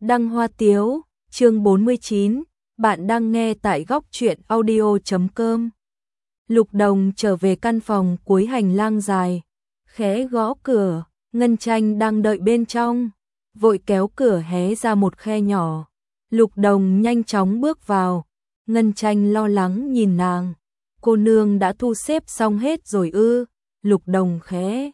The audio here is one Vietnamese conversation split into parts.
Đăng Hoa Tiếu, chương 49, bạn đang nghe tại góc truyện audio.com. Lục Đồng trở về căn phòng cuối hành lang dài, khẽ gõ cửa, Ngân Tranh đang đợi bên trong, vội kéo cửa hé ra một khe nhỏ. Lục Đồng nhanh chóng bước vào, Ngân Tranh lo lắng nhìn nàng, cô nương đã thu xếp xong hết rồi ư? Lục Đồng khẽ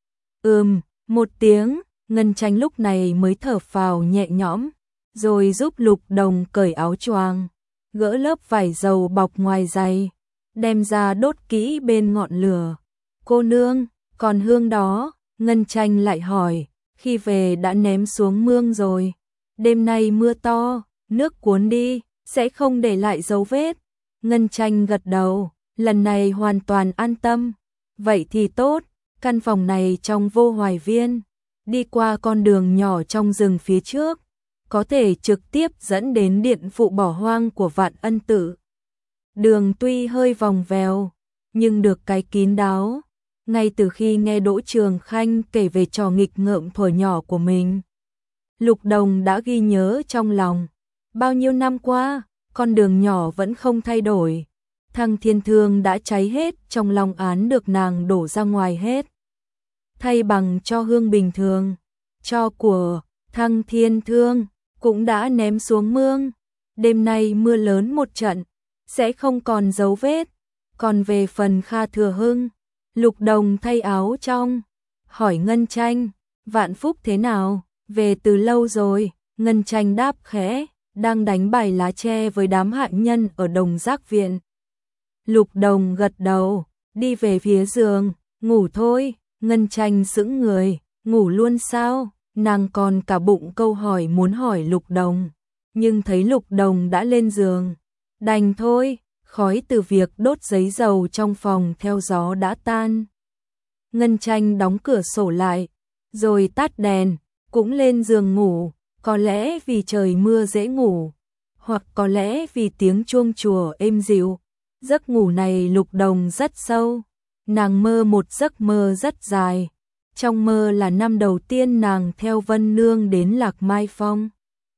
một tiếng, Ngân Tranh lúc này mới thở phào nhẹ nhõm, rồi giúp Lục Đồng cởi áo choàng, gỡ lớp vải dầu bọc ngoài giày, đem ra đốt kỹ bên ngọn lửa. Cô nương, còn hương đó, Ngân Tranh lại hỏi, khi về đã ném xuống mương rồi. Đêm nay mưa to, nước cuốn đi, sẽ không để lại dấu vết. Ngân Tranh gật đầu, lần này hoàn toàn an tâm. Vậy thì tốt, căn phòng này trong Vô Hoài Viên, đi qua con đường nhỏ trong rừng phía trước, có thể trực tiếp dẫn đến điện phụ bỏ hoang của Vạn Ân Tự. Đường tuy hơi vòng vèo, nhưng được cái kín đáo. Ngay từ khi nghe Đỗ Trường Khanh kể về trò nghịch ngợm thuở nhỏ của mình, Lục Đồng đã ghi nhớ trong lòng. Bao nhiêu năm qua, con đường nhỏ vẫn không thay đổi. Thăng Thiên Thương đã cháy hết, trong long án được nàng đổ ra ngoài hết, thay bằng cho hương bình thường. Cho của Thăng Thiên Thương cũng đã ném xuống mương. Đêm nay mưa lớn một trận, sẽ không còn dấu vết. Còn về phần Kha Thừa Hưng, Lục Đồng thay áo trong, hỏi Ngân Tranh, Vạn Phúc thế nào? Về từ lâu rồi. Ngân Tranh đáp khẽ, đang đánh bài lá tre với đám hạ nhân ở Đồng Giác Viện. Lục Đồng gật đầu, đi về phía giường, ngủ thôi. Ngân Tranh sững người, ngủ luôn sao? Nàng còn cả bụng câu hỏi muốn hỏi Lục Đồng, nhưng thấy Lục Đồng đã lên giường, đành thôi. Khói từ việc đốt giấy dầu trong phòng theo gió đã tan. Ngân Tranh đóng cửa sổ lại, rồi tắt đèn, cũng lên giường ngủ. Có lẽ vì trời mưa dễ ngủ, hoặc có lẽ vì tiếng chuông chùa êm dịu. Giấc ngủ này Lục Đồng rất sâu. Nàng mơ một giấc mơ rất dài. Trong mơ là năm đầu tiên nàng theo Vân Nương đến Lạc Mai Phong.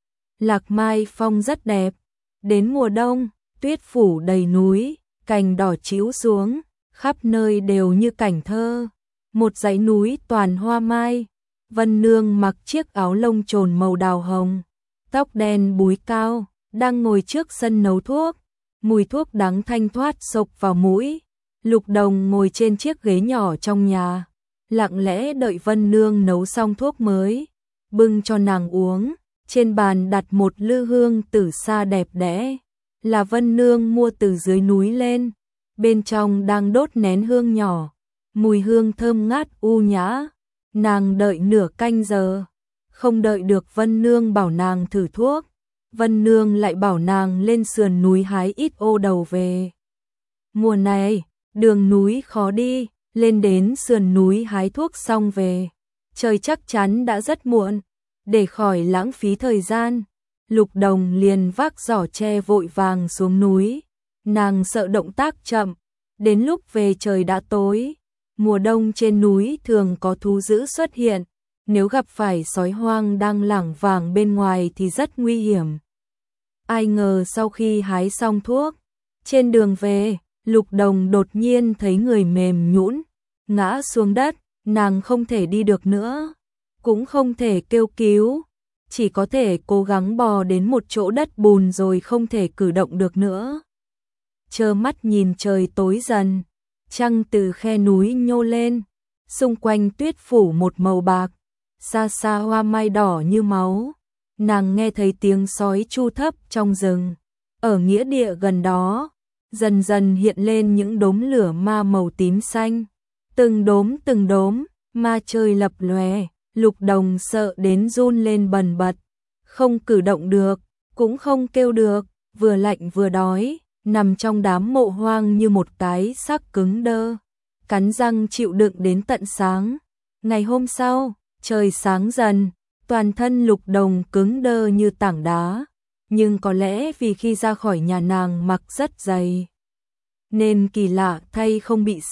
Lạc Mai Phong rất đẹp. Đến mùa đông, tuyết phủ đầy núi, cành đỏ trĩu xuống, khắp nơi đều như cảnh thơ. Một dãy núi toàn hoa mai. Vân Nương mặc chiếc áo lông trồn màu đào hồng, tóc đen búi cao, đang ngồi trước sân nấu thuốc. Mùi thuốc đắng thanh thoát xộc vào mũi. Lục Đồng ngồi trên chiếc ghế nhỏ trong nhà, lặng lẽ đợi Vân Nương nấu xong thuốc mới, bưng cho nàng uống. Trên bàn đặt một lư hương tử sa đẹp đẽ, là Vân Nương mua từ dưới núi lên. Bên trong đang đốt nén hương nhỏ, mùi hương thơm ngát u nhã. Nàng đợi nửa canh giờ, không đợi được Vân Nương bảo nàng thử thuốc. Vân Nương lại bảo nàng lên sườn núi hái ít ô đầu về. Mùa này, đường núi khó đi, lên đến sườn núi hái thuốc xong về, trời chắc chắn đã rất muộn. Để khỏi lãng phí thời gian, Lục Đồng liền vác giỏ tre vội vàng xuống núi. Nàng sợ động tác chậm, đến lúc về trời đã tối. Mùa đông trên núi thường có thú dữ xuất hiện, nếu gặp phải sói hoang đang lảng vảng bên ngoài thì rất nguy hiểm. Ai ngờ sau khi hái xong thuốc, trên đường về, Lục Đồng đột nhiên thấy người mềm nhũn, ngã xuống đất. Nàng không thể đi được nữa, cũng không thể kêu cứu, chỉ có thể cố gắng bò đến một chỗ đất bùn rồi không thể cử động được nữa. Trơ mắt nhìn trời tối dần, trăng từ khe núi nhô lên, xung quanh tuyết phủ một màu bạc, xa xa hoa mai đỏ như máu. Nàng nghe thấy tiếng sói chu thấp trong rừng, ở nghĩa địa gần đó, dần dần hiện lên những đốm lửa ma màu tím xanh, từng đốm, ma chơi lập lòe. Lục Đồng sợ đến run lên bần bật, không cử động được, cũng không kêu được, vừa lạnh vừa đói, nằm trong đám mộ hoang như một cái xác cứng đơ, cắn răng chịu đựng đến tận sáng. Ngày hôm sau, trời sáng dần, toàn thân Lục Đồng cứng đơ như tảng đá, nhưng có lẽ vì khi ra khỏi nhà nàng mặc rất dày, nên kỳ lạ thay không bị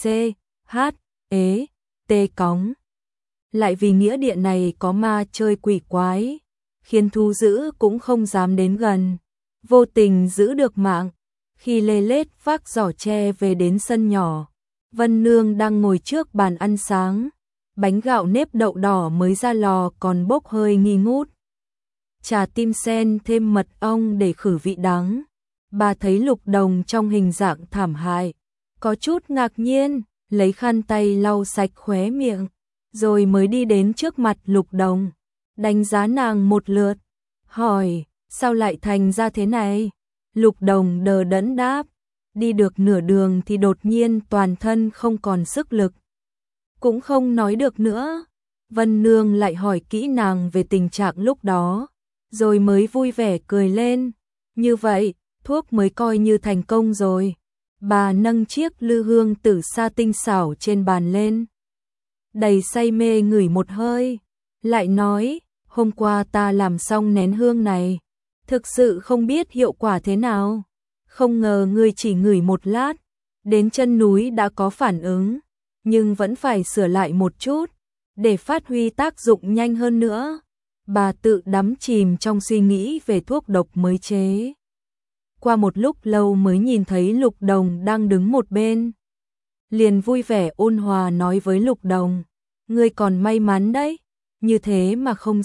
tê cóng. Lại vì nghĩa địa này có ma chơi quỷ quái, khiến thú dữ cũng không dám đến gần, vô tình giữ được mạng. Khi Lê Lết vác giỏ tre về đến sân nhỏ, Vân Nương đang ngồi trước bàn ăn sáng, bánh gạo nếp đậu đỏ mới ra lò còn bốc hơi nghi ngút. Trà tim sen thêm mật ong để khử vị đắng. Bà thấy Lục Đồng trong hình dạng thảm hại, có chút ngạc nhiên, lấy khăn tay lau sạch khóe miệng, rồi mới đi đến trước mặt Lục Đồng, đánh giá nàng một lượt, hỏi, sao lại thành ra thế này? Lục Đồng đờ đẫn đáp, đi được nửa đường thì đột nhiên toàn thân không còn sức lực, cũng không nói được nữa. Vân Nương lại hỏi kỹ nàng về tình trạng lúc đó, rồi mới vui vẻ cười lên, như vậy, thuốc mới coi như thành công rồi. Bà nâng chiếc lư hương tử sa tinh xảo trên bàn lên, đầy say mê ngửi một hơi, lại nói, hôm qua ta làm xong nén hương này, thực sự không biết hiệu quả thế nào, không ngờ ngươi chỉ ngửi một lát, đến chân núi đã có phản ứng, nhưng vẫn phải sửa lại một chút, để phát huy tác dụng nhanh hơn nữa. Bà tự đắm chìm trong suy nghĩ về thuốc độc mới chế. Qua một lúc lâu mới nhìn thấy Lục Đồng đang đứng một bên. Liền vui vẻ ôn hòa nói với Lục Đồng, ngươi còn may mắn đấy, như thế mà không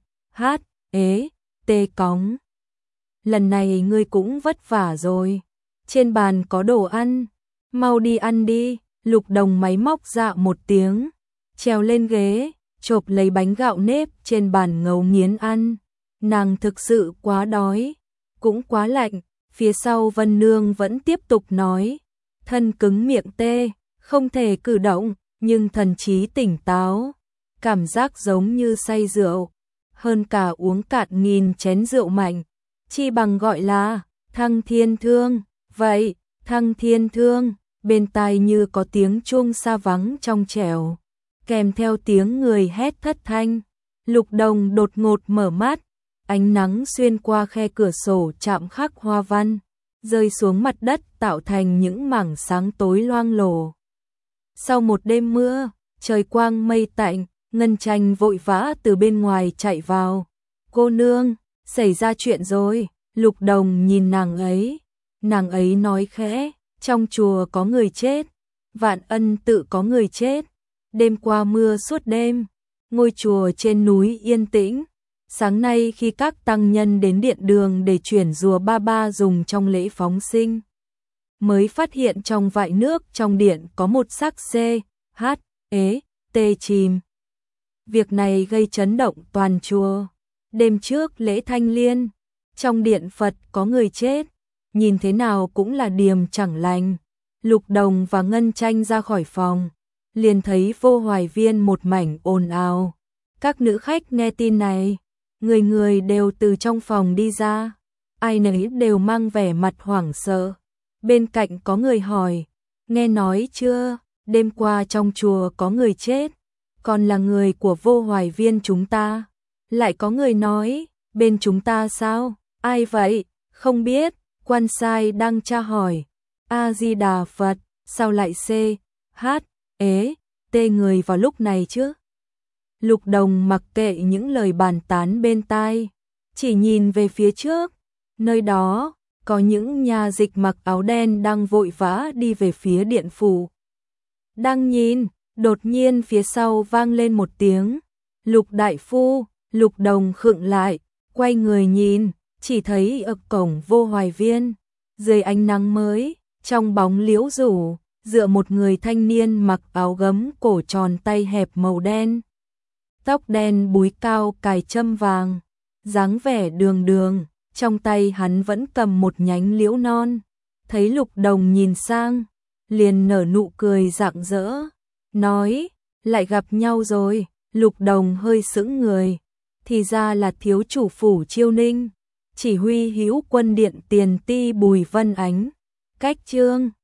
tê cóng. Lần này ngươi cũng vất vả rồi, trên bàn có đồ ăn, mau đi ăn đi. Lục Đồng máy móc dạ một tiếng, trèo lên ghế, chộp lấy bánh gạo nếp trên bàn ngấu nghiến ăn. Nàng thực sự quá đói, cũng quá lạnh. Phía sau Vân Nương vẫn tiếp tục nói, thân cứng miệng tê, không thể cử động, nhưng thần trí tỉnh táo, cảm giác giống như say rượu, hơn cả uống cạn nghìn chén rượu mạnh, chi bằng gọi là Thăng Thiên Thương. Vậy, Thăng Thiên Thương, bên tai như có tiếng chuông xa vắng trong trẻo, kèm theo tiếng người hét thất thanh. Lục Đồng đột ngột mở mắt, ánh nắng xuyên qua khe cửa sổ chạm khắc hoa văn, rơi xuống mặt đất tạo thành những mảng sáng tối loang lổ. Sau một đêm mưa, trời quang mây tạnh, Ngân Tranh vội vã từ bên ngoài chạy vào. Cô nương, xảy ra chuyện rồi. Lục Đồng nhìn nàng ấy nói khẽ, trong chùa có người chết, Vạn Ân tự có người chết, đêm qua mưa suốt đêm, ngôi chùa trên núi yên tĩnh. Sáng nay khi các tăng nhân đến điện đường để chuyển rùa ba ba dùng trong lễ phóng sinh, mới phát hiện trong vại nước trong điện có một xác chìm. Việc này gây chấn động toàn chùa. Đêm trước lễ Thanh Liên, trong điện Phật có người chết, nhìn thế nào cũng là điềm chẳng lành. Lục Đồng và Ngân Tranh ra khỏi phòng, liền thấy Vô Hoài Viên một mảnh ồn ào. Các nữ khách nghe tin này, người người đều từ trong phòng đi ra, ai nấy đều mang vẻ mặt hoảng sợ. Bên cạnh có người hỏi, nghe nói chưa, đêm qua trong chùa có người chết, còn là người của Vô Hoài Viên chúng ta. Lại có người nói, bên chúng ta sao, ai vậy, không biết. Quan sai đang tra hỏi, A-di-đà Phật, sao lại người vào lúc này chứ? Lục Đồng mặc kệ những lời bàn tán bên tai, chỉ nhìn về phía trước, nơi đó có những nhà dịch mặc áo đen đang vội vã đi về phía điện phủ. Đang nhìn, đột nhiên phía sau vang lên một tiếng, Lục đại phu. Lục Đồng khựng lại, quay người nhìn, chỉ thấy ở cổng Vô Hoài Viên, dưới ánh nắng mới, trong bóng liễu rủ, dựa một người thanh niên mặc áo gấm cổ tròn tay hẹp màu đen, tóc đen búi cao cài châm vàng, dáng vẻ đường đường, trong tay hắn vẫn cầm một nhánh liễu non. Thấy Lục Đồng nhìn sang, liền nở nụ cười rạng rỡ, nói, lại gặp nhau rồi. Lục Đồng hơi sững người, thì ra là thiếu chủ phủ Chiêu Ninh, chỉ huy hữu quân điện Tiền Ti Bùi Vân Ánh. Cách chương